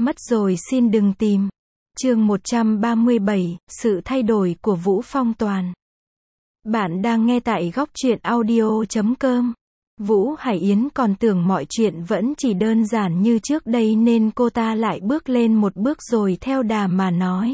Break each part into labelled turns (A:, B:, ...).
A: Mất rồi xin đừng tìm. Chương 137, sự thay đổi của Vũ Phong Toàn. Bạn đang nghe tại góc truyện audio.com. Vũ Hải Yến còn tưởng mọi chuyện vẫn chỉ đơn giản như trước đây nên cô ta lại bước lên một bước rồi theo đà mà nói.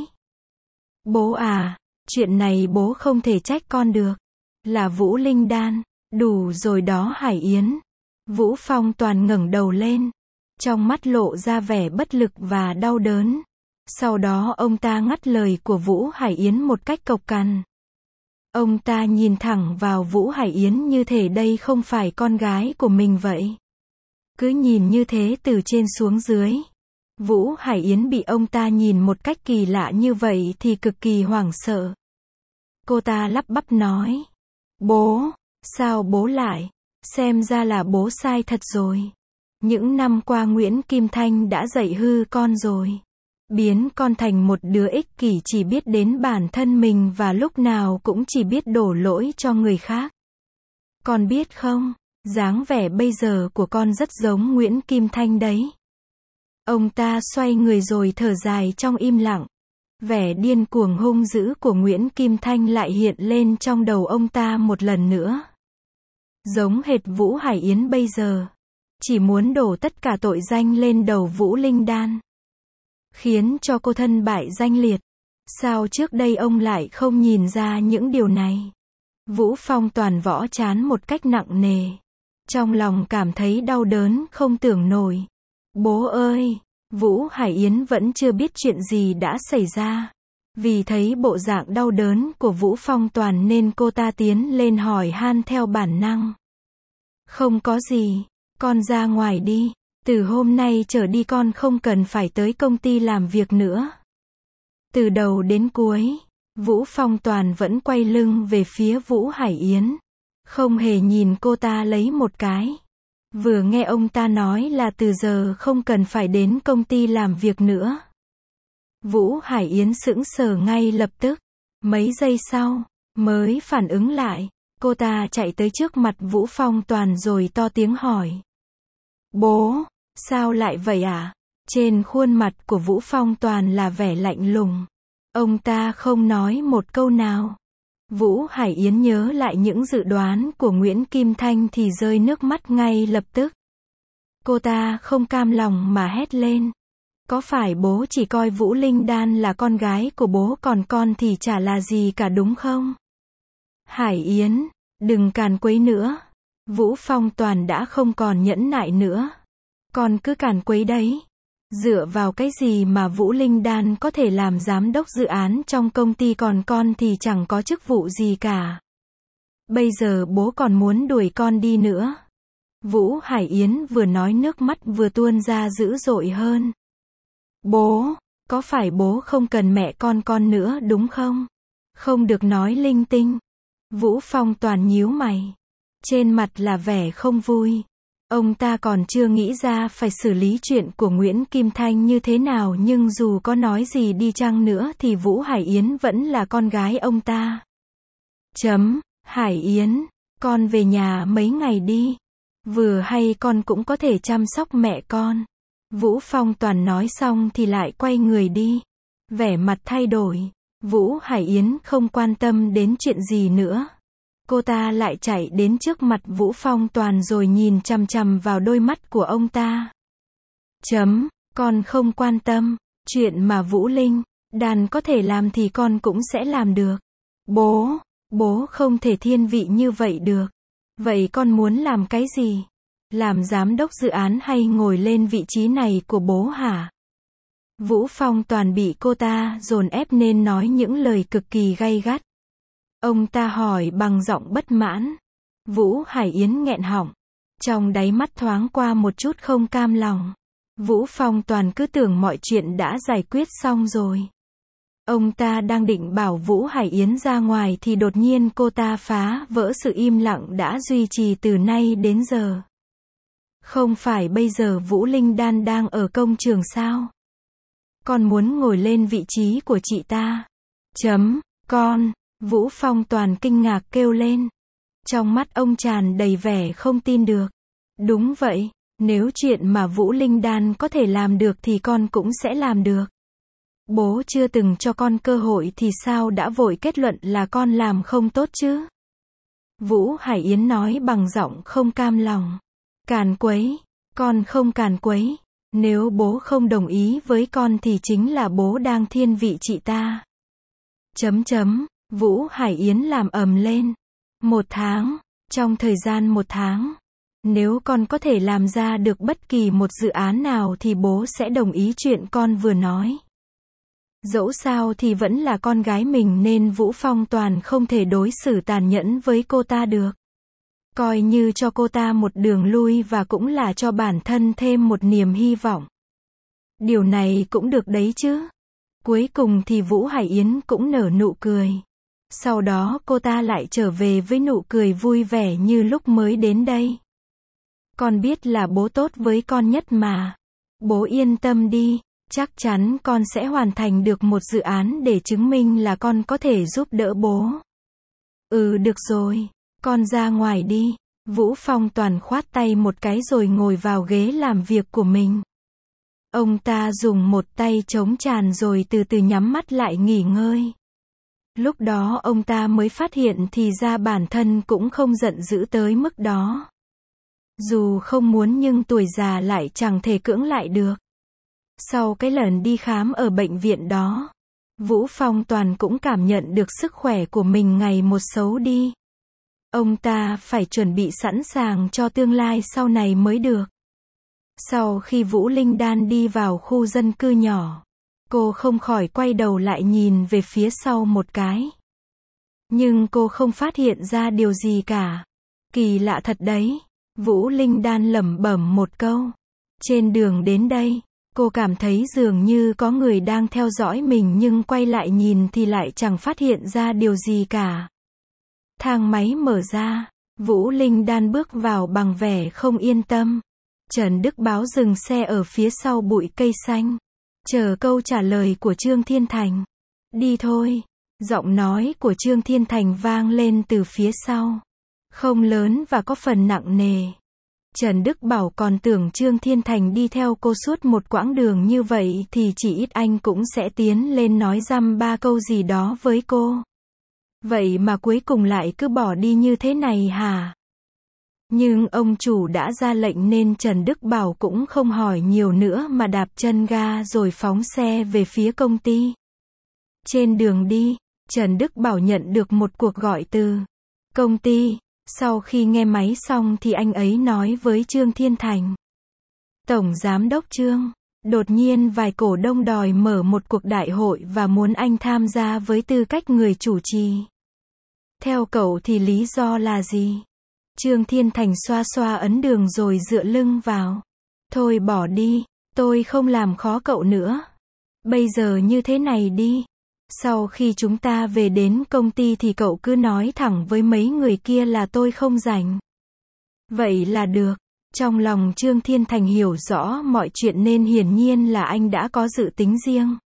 A: Bố à, chuyện này bố không thể trách con được. Là Vũ Linh Đan. Đủ rồi đó Hải Yến. Vũ Phong Toàn ngẩng đầu lên. Trong mắt lộ ra vẻ bất lực và đau đớn. Sau đó ông ta ngắt lời của Vũ Hải Yến một cách cộc cằn. Ông ta nhìn thẳng vào Vũ Hải Yến như thể đây không phải con gái của mình vậy. Cứ nhìn như thế từ trên xuống dưới. Vũ Hải Yến bị ông ta nhìn một cách kỳ lạ như vậy thì cực kỳ hoảng sợ. Cô ta lắp bắp nói. Bố, sao bố lại? Xem ra là bố sai thật rồi. Những năm qua Nguyễn Kim Thanh đã dạy hư con rồi. Biến con thành một đứa ích kỷ chỉ biết đến bản thân mình và lúc nào cũng chỉ biết đổ lỗi cho người khác. Con biết không, dáng vẻ bây giờ của con rất giống Nguyễn Kim Thanh đấy. Ông ta xoay người rồi thở dài trong im lặng. Vẻ điên cuồng hung dữ của Nguyễn Kim Thanh lại hiện lên trong đầu ông ta một lần nữa. Giống hệt Vũ Hải Yến bây giờ. Chỉ muốn đổ tất cả tội danh lên đầu Vũ Linh Đan. Khiến cho cô thân bại danh liệt. Sao trước đây ông lại không nhìn ra những điều này? Vũ Phong Toàn võ chán một cách nặng nề. Trong lòng cảm thấy đau đớn không tưởng nổi. Bố ơi! Vũ Hải Yến vẫn chưa biết chuyện gì đã xảy ra. Vì thấy bộ dạng đau đớn của Vũ Phong Toàn nên cô ta tiến lên hỏi han theo bản năng. Không có gì, con ra ngoài đi. Từ hôm nay trở đi con không cần phải tới công ty làm việc nữa. Từ đầu đến cuối, Vũ Phong Toàn vẫn quay lưng về phía Vũ Hải Yến. Không hề nhìn cô ta lấy một cái. Vừa nghe ông ta nói là từ giờ không cần phải đến công ty làm việc nữa. Vũ Hải Yến sững sờ ngay lập tức. Mấy giây sau, mới phản ứng lại. Cô ta chạy tới trước mặt Vũ Phong Toàn rồi to tiếng hỏi. Bố, sao lại vậy à? Trên khuôn mặt của Vũ Phong Toàn là vẻ lạnh lùng. Ông ta không nói một câu nào. Vũ Hải Yến nhớ lại những dự đoán của Nguyễn Kim Thanh thì rơi nước mắt ngay lập tức. Cô ta không cam lòng mà hét lên. Có phải bố chỉ coi Vũ Linh Đan là con gái của bố còn con thì chả là gì cả đúng không? Hải Yến, đừng càn quấy nữa. Vũ Phong Toàn đã không còn nhẫn nại nữa. Con cứ càn quấy đấy. Dựa vào cái gì mà Vũ Linh Đan có thể làm giám đốc dự án trong công ty còn con thì chẳng có chức vụ gì cả. Bây giờ bố còn muốn đuổi con đi nữa. Vũ Hải Yến vừa nói nước mắt vừa tuôn ra dữ dội hơn. Bố, có phải bố không cần mẹ con nữa đúng không? Không được nói linh tinh. Vũ Phong Toàn nhíu mày. Trên mặt là vẻ không vui. Ông ta còn chưa nghĩ ra phải xử lý chuyện của Nguyễn Kim Thanh như thế nào nhưng dù có nói gì đi chăng nữa thì Vũ Hải Yến vẫn là con gái ông ta. Hải Yến, con về nhà mấy ngày đi. Vừa hay con cũng có thể chăm sóc mẹ con. Vũ Phong Toàn nói xong thì lại quay người đi. Vẻ mặt thay đổi. Vũ Hải Yến không quan tâm đến chuyện gì nữa. Cô ta lại chạy đến trước mặt Vũ Phong Toàn rồi nhìn chằm chằm vào đôi mắt của ông ta. Con không quan tâm. Chuyện mà Vũ Linh Đan có thể làm thì con cũng sẽ làm được. Bố không thể thiên vị như vậy được. Vậy con muốn làm cái gì? Làm giám đốc dự án hay ngồi lên vị trí này của bố hả? Vũ Phong Toàn bị cô ta dồn ép nên nói những lời cực kỳ gay gắt. Ông ta hỏi bằng giọng bất mãn. Vũ Hải Yến nghẹn họng. Trong đáy mắt thoáng qua một chút không cam lòng. Vũ Phong Toàn cứ tưởng mọi chuyện đã giải quyết xong rồi. Ông ta đang định bảo Vũ Hải Yến ra ngoài thì đột nhiên cô ta phá vỡ sự im lặng đã duy trì từ nay đến giờ. Không phải bây giờ Vũ Linh Đan đang ở công trường sao? Con muốn ngồi lên vị trí của chị ta. Con. Vũ Phong Toàn kinh ngạc kêu lên. Trong mắt ông tràn đầy vẻ không tin được. Đúng vậy, Nếu chuyện mà Vũ Linh Đan có thể làm được thì con cũng sẽ làm được. Bố chưa từng cho con cơ hội thì sao đã vội kết luận là con làm không tốt chứ? Vũ Hải Yến nói bằng giọng không cam lòng. Càn quấy, con không càn quấy. Nếu bố không đồng ý với con thì chính là bố đang thiên vị chị ta. Vũ Hải Yến làm ầm lên. 1 tháng, trong thời gian 1 tháng, nếu con có thể làm ra được bất kỳ một dự án nào thì bố sẽ đồng ý chuyện con vừa nói. Dẫu sao thì vẫn là con gái mình nên Vũ Phong Toàn không thể đối xử tàn nhẫn với cô ta được. Coi như cho cô ta một đường lui và cũng là cho bản thân thêm một niềm hy vọng. Điều này cũng được đấy chứ. Cuối cùng thì Vũ Hải Yến cũng nở nụ cười. Sau đó cô ta lại trở về với nụ cười vui vẻ như lúc mới đến đây. Con biết là bố tốt với con nhất mà. Bố yên tâm đi, chắc chắn con sẽ hoàn thành được một dự án để chứng minh là con có thể giúp đỡ bố. Được rồi, con ra ngoài đi. Vũ Phong Toàn khoát tay một cái rồi ngồi vào ghế làm việc của mình. Ông ta dùng một tay chống tràn rồi từ từ nhắm mắt lại nghỉ ngơi. Lúc đó ông ta mới phát hiện thì ra bản thân cũng không giận dữ tới mức đó. Dù không muốn nhưng tuổi già lại chẳng thể cưỡng lại được. Sau cái lần đi khám ở bệnh viện đó, Vũ Phong Toàn cũng cảm nhận được sức khỏe của mình ngày một xấu đi. Ông ta phải chuẩn bị sẵn sàng cho tương lai sau này mới được. Sau khi Vũ Linh Đan đi vào khu dân cư nhỏ, cô không khỏi quay đầu lại nhìn về phía sau một cái. Nhưng cô không phát hiện ra điều gì cả. Kỳ lạ thật đấy. Vũ Linh Đan lẩm bẩm một câu. Trên đường đến đây, cô cảm thấy dường như có người đang theo dõi mình nhưng quay lại nhìn thì lại chẳng phát hiện ra điều gì cả. Thang máy mở ra, Vũ Linh Đan bước vào bằng vẻ không yên tâm. Trần Đức Báo dừng xe ở phía sau bụi cây xanh, chờ câu trả lời của Trương Thiên Thành. Đi thôi. Giọng nói của Trương Thiên Thành vang lên từ phía sau. Không lớn và có phần nặng nề. Trần Đức Bảo còn tưởng Trương Thiên Thành đi theo cô suốt một quãng đường như vậy thì chỉ ít anh cũng sẽ tiến lên nói dăm ba câu gì đó với cô. Vậy mà cuối cùng lại cứ bỏ đi như thế này hả? Nhưng ông chủ đã ra lệnh nên Trần Đức Bảo cũng không hỏi nhiều nữa mà đạp chân ga rồi phóng xe về phía công ty. Trên đường đi, Trần Đức Bảo nhận được một cuộc gọi từ công ty. Sau khi nghe máy xong thì anh ấy nói với Trương Thiên Thành. Tổng Giám đốc Trương, đột nhiên vài cổ đông đòi mở một cuộc đại hội và muốn anh tham gia với tư cách người chủ trì. Theo cậu thì lý do là gì? Trương Thiên Thành xoa xoa ấn đường rồi dựa lưng vào. Thôi bỏ đi, tôi không làm khó cậu nữa. Bây giờ như thế này đi. Sau khi chúng ta về đến công ty thì cậu cứ nói thẳng với mấy người kia là tôi không rảnh. Vậy là được. Trong lòng Trương Thiên Thành hiểu rõ mọi chuyện nên hiển nhiên là anh đã có dự tính riêng.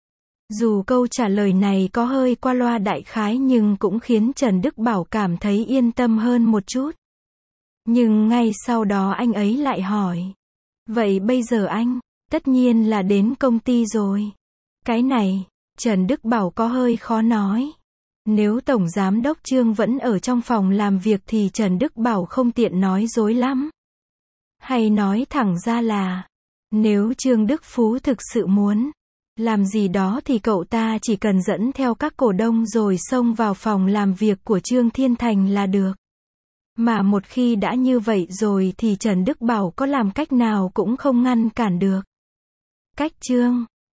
A: Dù câu trả lời này có hơi qua loa đại khái nhưng cũng khiến Trần Đức Bảo cảm thấy yên tâm hơn một chút. Nhưng ngay sau đó anh ấy lại hỏi. Vậy bây giờ anh, tất nhiên là đến công ty rồi. Cái này, Trần Đức Bảo có hơi khó nói. Nếu Tổng Giám đốc Trương vẫn ở trong phòng làm việc thì Trần Đức Bảo không tiện nói dối lắm. Hay nói thẳng ra là, nếu Trương Đức Phú thực sự muốn làm gì đó thì cậu ta chỉ cần dẫn theo các cổ đông rồi xông vào phòng làm việc của Trương Thiên Thành là được. Mà một khi đã như vậy rồi thì Trần Đức Bảo có làm cách nào cũng không ngăn cản được. Cách Trương